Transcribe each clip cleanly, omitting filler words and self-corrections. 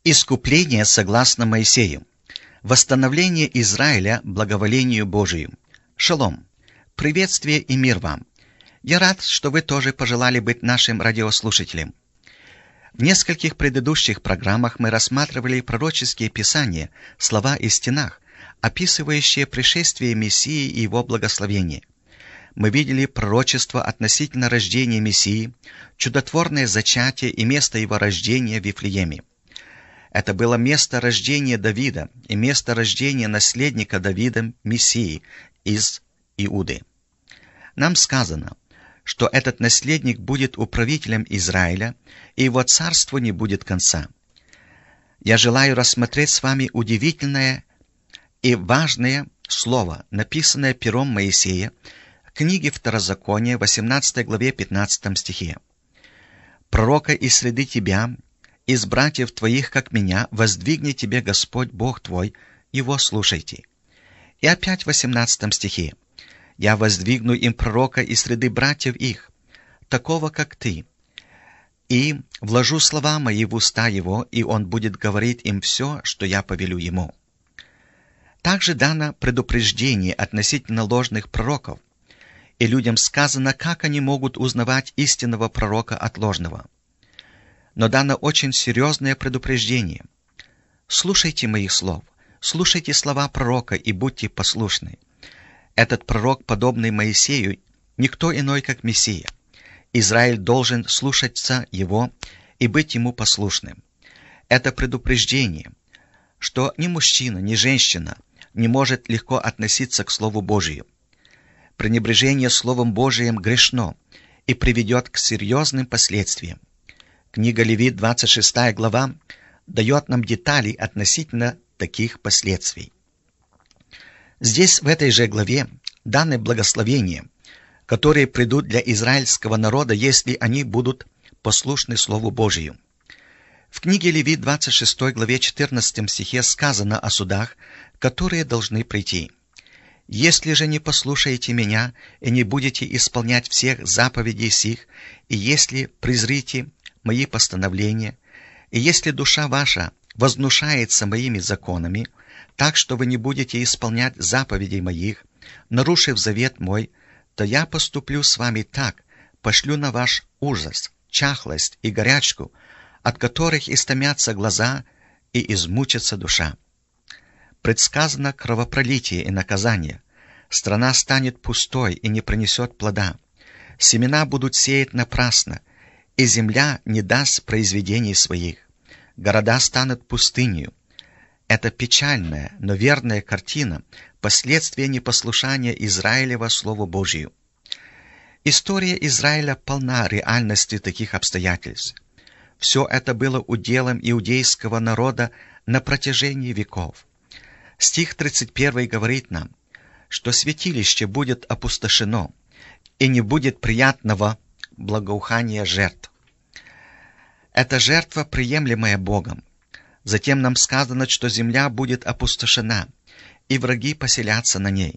Искупление согласно Моисею. Восстановление Израиля благоволению Божию. Шалом. Приветствие и мир вам. Я рад, что вы тоже пожелали быть нашим радиослушателем. В нескольких предыдущих программах мы рассматривали пророческие писания, слова и стенах, описывающие пришествие Мессии и его благословение. Мы видели пророчество относительно рождения Мессии, чудотворное зачатие и место его рождения в Вифлееме. Это было место рождения Давида и место рождения наследника Давида, Мессии, из Иуды. Нам сказано, что этот наследник будет управителем Израиля, и его царству не будет конца. Я желаю рассмотреть с вами удивительное и важное слово, написанное пером Моисея, в книге Второзакония, 18 главе 15 стихе. «Пророка из среды тебя, из братьев твоих, как меня, воздвигнет тебе Господь Бог твой, его слушайте». И опять в 18 стихе. «Я воздвигну им пророка из среды братьев их, такого, как ты, и вложу слова мои в уста его, и он будет говорить им все, что я повелю ему». Также дано предупреждение относительно ложных пророков, и людям сказано, как они могут узнавать истинного пророка от ложного. Но дано очень серьезное предупреждение. Слушайте моих слов, слушайте слова пророка и будьте послушны. Этот пророк, подобный Моисею, никто иной, как Мессия. Израиль должен слушаться его и быть ему послушным. Это предупреждение, что ни мужчина, ни женщина не может легко относиться к Слову Божию. Пренебрежение Словом Божиим грешно и приведет к серьезным последствиям. Книга Левит, 26 глава, дает нам детали относительно таких последствий. Здесь, в этой же главе, даны благословения, которые придут для израильского народа, если они будут послушны Слову Божию. В книге Левит, 26 главе 14 стихе сказано о судах, которые должны прийти. «Если же не послушаете меня и не будете исполнять всех заповедей сих, и если презрите мои постановления, и если душа ваша вознушается моими законами, так что вы не будете исполнять заповедей моих, нарушив завет мой, то я поступлю с вами так, пошлю на ваш ужас, чахлость и горячку, от которых истомятся глаза и измучится душа». Предсказано кровопролитие и наказание. Страна станет пустой и не принесет плода. Семена будут сеять напрасно, и земля не даст произведений своих. Города станут пустынью. Это печальная, но верная картина последствия непослушания Израилева Слову Божию. История Израиля полна реальности таких обстоятельств. Все это было уделом иудейского народа на протяжении веков. Стих 31 говорит нам, что святилище будет опустошено, и не будет приятного благоухания жертв. Это жертва, приемлемая Богом. Затем нам сказано, что земля будет опустошена, и враги поселятся на ней.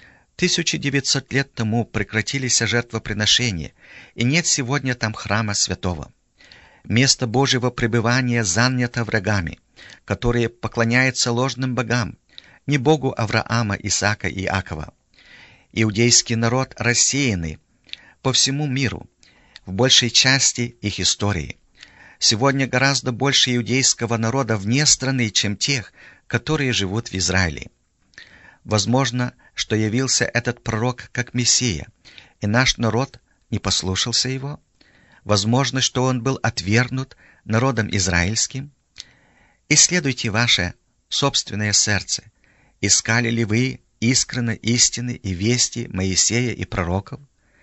1900 лет тому прекратились жертвоприношения, и нет сегодня там храма святого. Место Божьего пребывания занято врагами, которые поклоняются ложным богам, не Богу Авраама, Исаака и Иакова. Иудейский народ рассеянный по всему миру, в большей части их истории. Сегодня гораздо больше иудейского народа вне страны, чем тех, которые живут в Израиле. Возможно, что явился этот пророк как Мессия, и наш народ не послушался его. Возможно, что он был отвергнут народом израильским. Исследуйте ваше собственное сердце. Искали ли вы искренно истины и вести Моисея и пророков?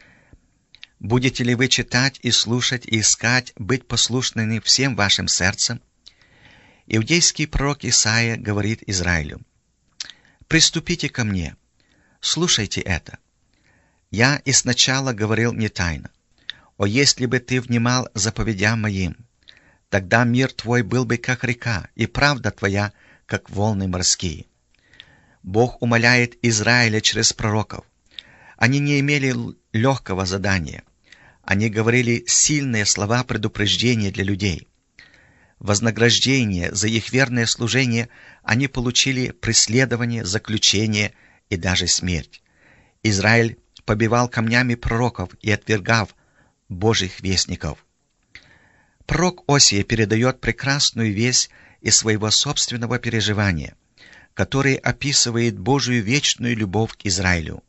Будете ли вы читать и слушать и искать быть послушными всем вашим сердцем? Иудейский пророк Исаия говорит Израилю: «Приступите ко мне, слушайте это. Я и сначала говорил не тайно. О, если бы ты внимал заповедям моим, тогда мир твой был бы как река, и правда твоя, как волны морские». Бог умоляет Израиля через пророков. Они не имели легкого задания. Они говорили сильные слова предупреждения для людей. вознаграждение за их верное служение они получили преследование, заключение и даже смерть. Израиль побивал камнями пророков и отвергал Божьих вестников. Пророк Осия передает прекрасную весть из своего собственного переживания, который описывает Божию вечную любовь к Израилю.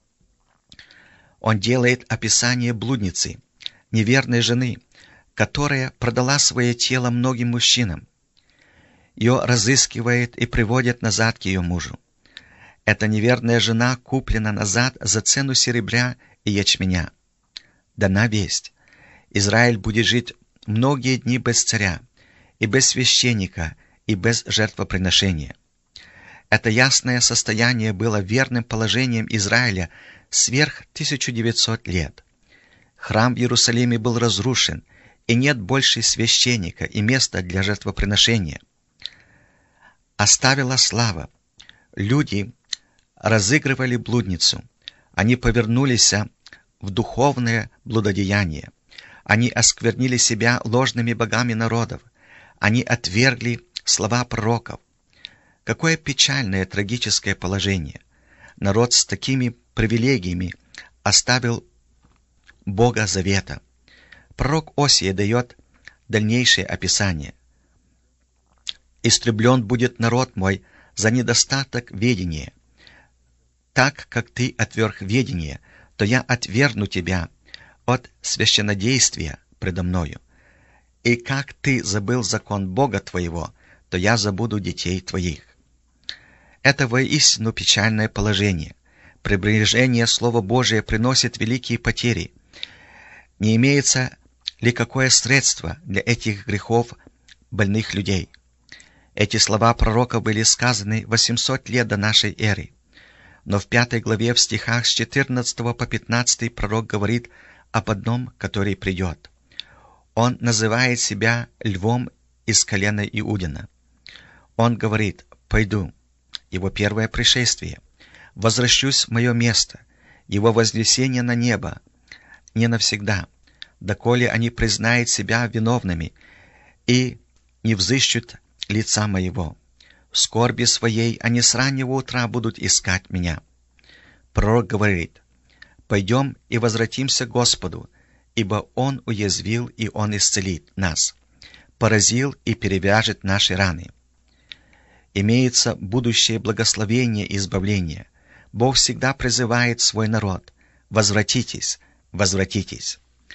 Он делает описание блудницы, неверной жены, которая продала свое тело многим мужчинам. Ее разыскивает и приводят назад к ее мужу. Эта неверная жена куплена назад за цену серебря и ячменя. Дана весть: Израиль будет жить многие дни без царя, и без священника, и без жертвоприношения. Это ясное состояние было верным положением Израиля сверх 1900 лет. Храм в Иерусалиме был разрушен, и нет больше священника и места для жертвоприношения. Оставила слава. Люди разыгрывали блудницу. Они повернулись в духовное блудодеяние. Они осквернили себя ложными богами народов. Они отвергли слова пророков. Какое печальное, трагическое положение. Народ с такими привилегиями оставил Бога Завета. Пророк Осия дает дальнейшее описание. «Истреблен будет народ мой за недостаток ведения. Так как ты отверг ведение, то я отвергну тебя от священнодействия предо мною. И как ты забыл закон Бога твоего, то я забуду детей твоих». Это воистину печальное положение. Пренебрежение Слова Божия приносит великие потери. Не имеется ли какое средство для этих грехов больных людей? Эти слова пророка были сказаны 800 лет до нашей эры. Но в 5 главе в стихах с 14 по 15 пророк говорит об одном, который придет. Он называет себя львом из колена Иудина. Он говорит: «Пойду». Его первое пришествие. «Возвращусь в мое место». Его вознесение на небо. Не навсегда, доколе они признают себя виновными и не взыщут лица моего. В скорби своей они с раннего утра будут искать меня. Пророк говорит: «Пойдем и возвратимся к Господу, ибо Он уязвил, и Он исцелит нас, поразил и перевяжет наши раны». Имеется будущее благословение и избавление. Бог всегда призывает свой народ: «Возвратитесь, возвратитесь».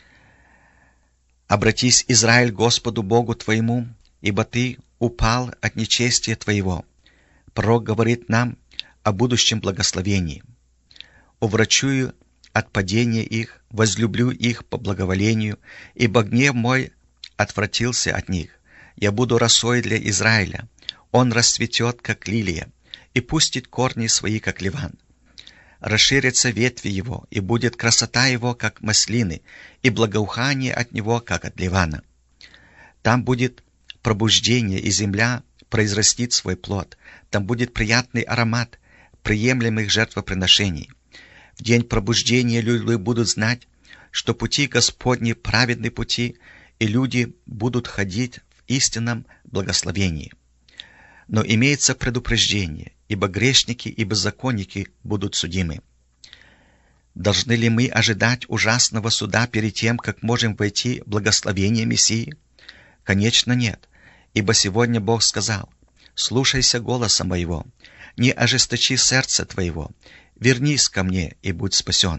«Обратись, Израиль, Господу Богу твоему, ибо ты упал от нечестия твоего». Пророк говорит нам о будущем благословении. «Уврачую от падения их, возлюблю их по благоволению, ибо гнев мой отвратился от них. Я буду росой для Израиля. Он расцветет, как лилия, и пустит корни свои, как ливан. Расширятся ветви его, и будет красота его, как маслины, и благоухание от него, как от ливана. Там будет пробуждение, и земля произрастит свой плод. Там будет приятный аромат приемлемых жертвоприношений. В день пробуждения люди будут знать, что пути Господни праведны пути, и люди будут ходить в истинном благословении. Но имеется предупреждение, ибо грешники и беззаконники будут судимы. Должны ли мы ожидать ужасного суда перед тем, как можем войти в благословение Мессии? Конечно, нет, ибо сегодня Бог сказал: «Слушайся голоса моего, не ожесточи сердце твоего, вернись ко мне и будь спасен».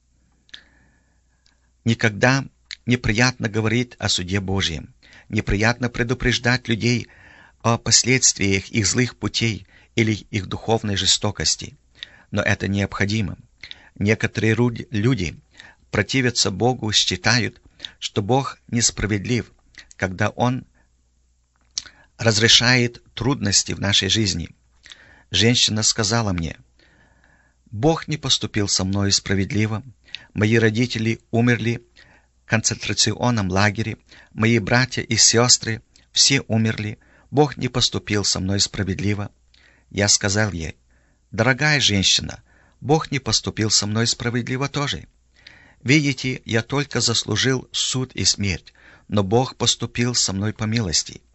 Никогда неприятно говорить о суде Божьем, неприятно предупреждать людей о последствиях их злых путей или их духовной жестокости. Но это необходимо. Некоторые люди противятся Богу, считают, что Бог несправедлив, когда Он разрешает трудности в нашей жизни. Женщина сказала мне: «Бог не поступил со мной справедливо. Мои родители умерли в концентрационном лагере, мои братья и сестры все умерли. Бог не поступил со мной справедливо». Я сказал ей: «Дорогая женщина, Бог не поступил со мной справедливо тоже. Видите, я только заслужил суд и смерть, но Бог поступил со мной по милости.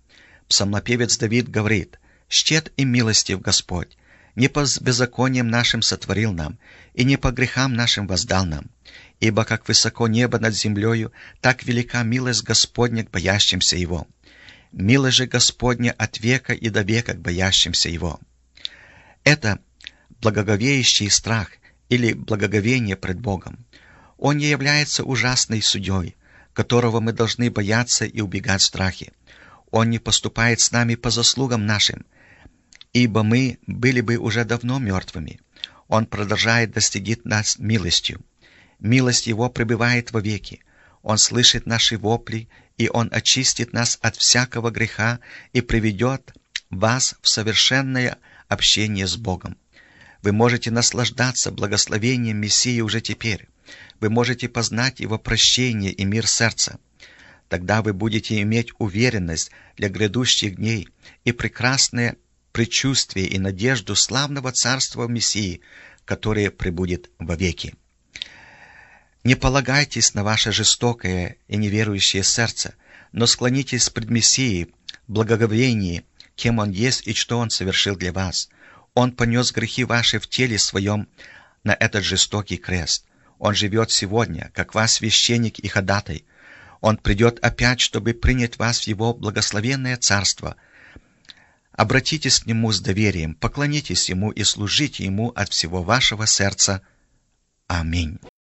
Псалмопевец Давид говорит: «Щедр и милостив Господь, не по беззакониям нашим сотворил нам, и не по грехам нашим воздал нам. Ибо как высоко небо над землею, так велика милость Господня к боящимся Его. Милость же Господня от века и до века к боящимся Его». Это благоговеющий страх или благоговение пред Богом. Он не является ужасной судьей, которого мы должны бояться и убегать в страхе. Он не поступает с нами по заслугам нашим, ибо мы были бы уже давно мертвыми. Он продолжает достигать нас милостью. Милость Его пребывает вовеки. Он слышит наши вопли, и Он очистит нас от всякого греха и приведет вас в совершенное общение с Богом. Вы можете наслаждаться благословением Мессии уже теперь. Вы можете познать Его прощение и мир сердца. Тогда вы будете иметь уверенность для грядущих дней и прекрасное предчувствие и надежду славного царства Мессии, которое пребудет вовеки. Не полагайтесь на ваше жестокое и неверующее сердце, но склонитесь пред Мессией в благоговении, кем Он есть и что Он совершил для вас. Он понес грехи ваши в теле Своем на этот жестокий крест. Он живет сегодня, как ваш священник и ходатай. Он придет опять, чтобы принять вас в Его благословенное царство. Обратитесь к Нему с доверием, поклонитесь Ему и служите Ему от всего вашего сердца. Аминь.